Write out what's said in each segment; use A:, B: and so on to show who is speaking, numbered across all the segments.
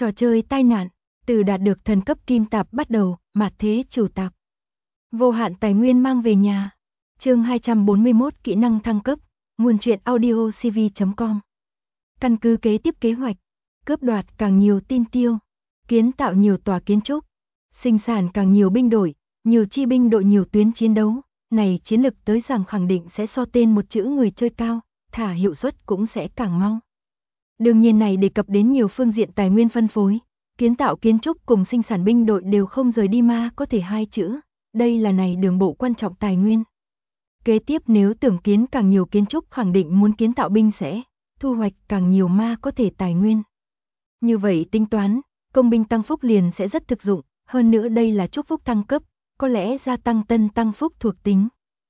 A: Trò chơi tai nạn, từ đạt được thần cấp kim tạp bắt đầu, mạt thế chủ tạp. Vô hạn tài nguyên mang về nhà. Chương 241 kỹ năng thăng cấp, nguồn truyện audio cv.com. Căn cứ kế tiếp kế hoạch, cướp đoạt càng nhiều tin tiêu, kiến tạo nhiều tòa kiến trúc, sinh sản càng nhiều binh đội, nhiều chi binh đội nhiều tuyến chiến đấu, này chiến lực tới rằng khẳng định sẽ so tên một chữ người chơi cao, thả hiệu suất cũng sẽ càng mau. Đương nhiên này đề cập đến nhiều phương diện tài nguyên phân phối, kiến tạo kiến trúc cùng sinh sản binh đội đều không rời đi ma có thể hai chữ, đây là này đường bộ quan trọng tài nguyên. Kế tiếp nếu tưởng kiến càng nhiều kiến trúc khẳng định muốn kiến tạo binh sẽ thu hoạch càng nhiều ma có thể tài nguyên. Như vậy tính toán, công binh tăng phúc liền sẽ rất thực dụng, hơn nữa đây là chúc phúc thăng cấp, có lẽ gia tăng tân tăng phúc thuộc tính.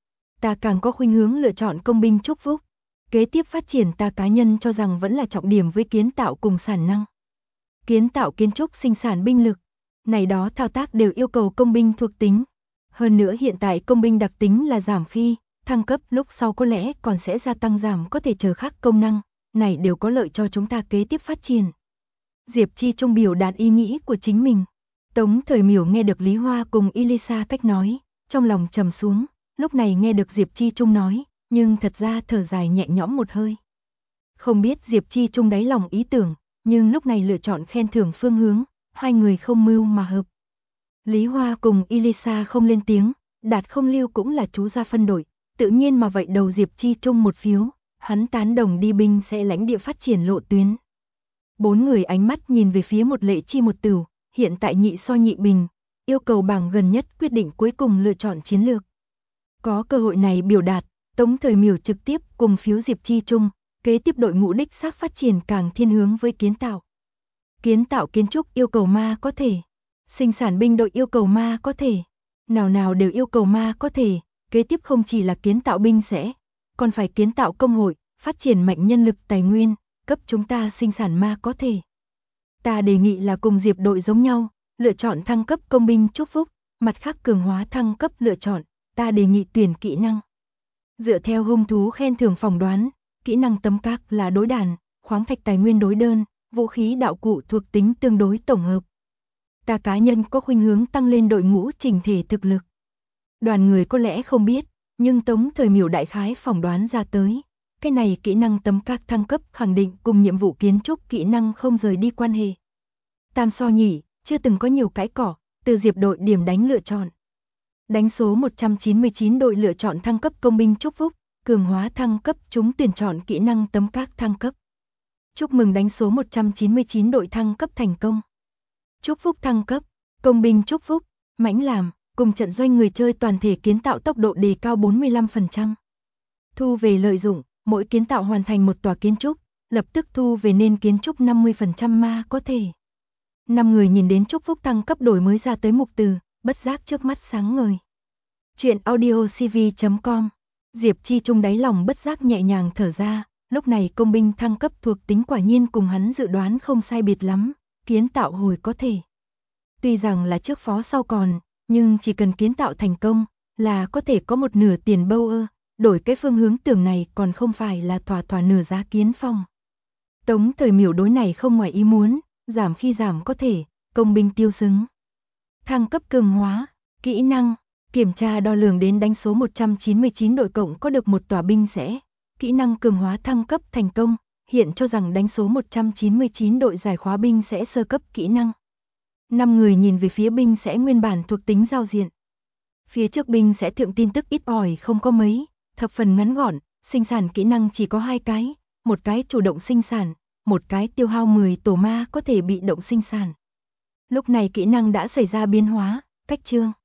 A: Ta càng có khuynh hướng lựa chọn công binh chúc phúc. Kế tiếp phát triển ta cá nhân cho rằng vẫn là trọng điểm với kiến tạo cùng sản năng. Kiến tạo kiến trúc sinh sản binh lực, này đó thao tác đều yêu cầu công binh thuộc tính. Hơn nữa hiện tại công binh đặc tính là giảm khi thăng cấp, lúc sau có lẽ còn sẽ gia tăng giảm có thể chờ khác công năng, này đều có lợi cho chúng ta kế tiếp phát triển. Diệp Chi Trung biểu đạt ý nghĩ của chính mình. Tống Thời Miểu nghe được Lý Hoa cùng Elisa cách nói, trong lòng trầm xuống, lúc này nghe được Diệp Chi Trung nói, nhưng thật ra thở dài nhẹ nhõm một hơi. Không biết Diệp Chi Trung đáy lòng ý tưởng, nhưng lúc này lựa chọn khen thưởng phương hướng, hai người không mưu mà hợp. Lý Hoa cùng Elisa không lên tiếng, Đạt không lưu cũng là chú gia phân đội, tự nhiên mà vậy đầu Diệp Chi Trung một phiếu, hắn tán đồng đi binh sẽ lãnh địa phát triển lộ tuyến. Bốn người ánh mắt nhìn về phía một Lệ Chi một Tửu, hiện tại nhị so nhị bình, yêu cầu bảng gần nhất quyết định cuối cùng lựa chọn chiến lược. Có cơ hội này biểu đạt, Tống Thời Miểu trực tiếp cùng phiếu Diệp Chi Trung, kế tiếp đội ngũ đích xác phát triển càng thiên hướng với kiến tạo. Kiến tạo kiến trúc yêu cầu ma có thể, sinh sản binh đội yêu cầu ma có thể, nào nào đều yêu cầu ma có thể, kế tiếp không chỉ là kiến tạo binh sẽ, còn phải kiến tạo công hội, phát triển mạnh nhân lực tài nguyên, cấp chúng ta sinh sản ma có thể. Ta đề nghị là cùng Diệp đội giống nhau, lựa chọn thăng cấp công binh chúc phúc, mặt khác cường hóa thăng cấp lựa chọn, ta đề nghị tuyển kỹ năng. Dựa theo hung thú khen thưởng phỏng đoán, kỹ năng tấm các là đối đàn, khoáng thạch tài nguyên đối đơn, vũ khí đạo cụ thuộc tính tương đối tổng hợp. Ta cá nhân có khuynh hướng tăng lên đội ngũ chỉnh thể thực lực. Đoàn người có lẽ không biết, nhưng Tống Thời Miểu đại khái phỏng đoán ra tới. Cái này kỹ năng tấm các thăng cấp khẳng định cùng nhiệm vụ kiến trúc kỹ năng không rời đi quan hệ. Tam so nhỉ, chưa từng có nhiều cãi cỏ, từ Diệp đội điểm đánh lựa chọn. Đánh số 199 đội lựa chọn thăng cấp công binh chúc phúc, cường hóa thăng cấp chúng tuyển chọn kỹ năng tấm các thăng cấp. Chúc mừng đánh số 199 đội thăng cấp thành công. Chúc phúc thăng cấp, công binh chúc phúc, mãnh làm, cùng trận doanh người chơi toàn thể kiến tạo tốc độ đề cao 45%. Thu về lợi dụng, mỗi kiến tạo hoàn thành một tòa kiến trúc, lập tức thu về nên kiến trúc 50% ma có thể. 5 người nhìn đến chúc phúc thăng cấp đổi mới ra tới mục từ, bất giác trước mắt sáng ngời. Chuyện audio cv.com. Diệp Chi Trung đáy lòng bất giác nhẹ nhàng thở ra, lúc này công binh thăng cấp thuộc tính quả nhiên cùng hắn dự đoán không sai biệt lắm, kiến tạo hồi có thể. Tuy rằng là trước phó sau còn, nhưng chỉ cần kiến tạo thành công là có thể có một nửa tiền bâu ơ, đổi cái phương hướng tưởng này còn không phải là thỏa nửa giá kiến phong. Tống Thời Miểu đối này không ngoài ý muốn, giảm khi giảm có thể, công binh tiêu xứng. Thăng cấp cường hóa, kỹ năng, kiểm tra đo lường đến đánh số 199 đội cộng có được một tòa binh sẽ, kỹ năng cường hóa thăng cấp thành công, hiện cho rằng đánh số 199 đội giải khóa binh sẽ sơ cấp kỹ năng. 5 người nhìn về phía binh sẽ nguyên bản thuộc tính giao diện. Phía trước binh sẽ thượng tin tức ít ỏi không có mấy, thập phần ngắn gọn, sinh sản kỹ năng chỉ có 2 cái, một cái chủ động sinh sản, một cái tiêu hao 10 tổ ma có thể bị động sinh sản. Lúc này kỹ năng đã xảy ra biến hóa, cách chương.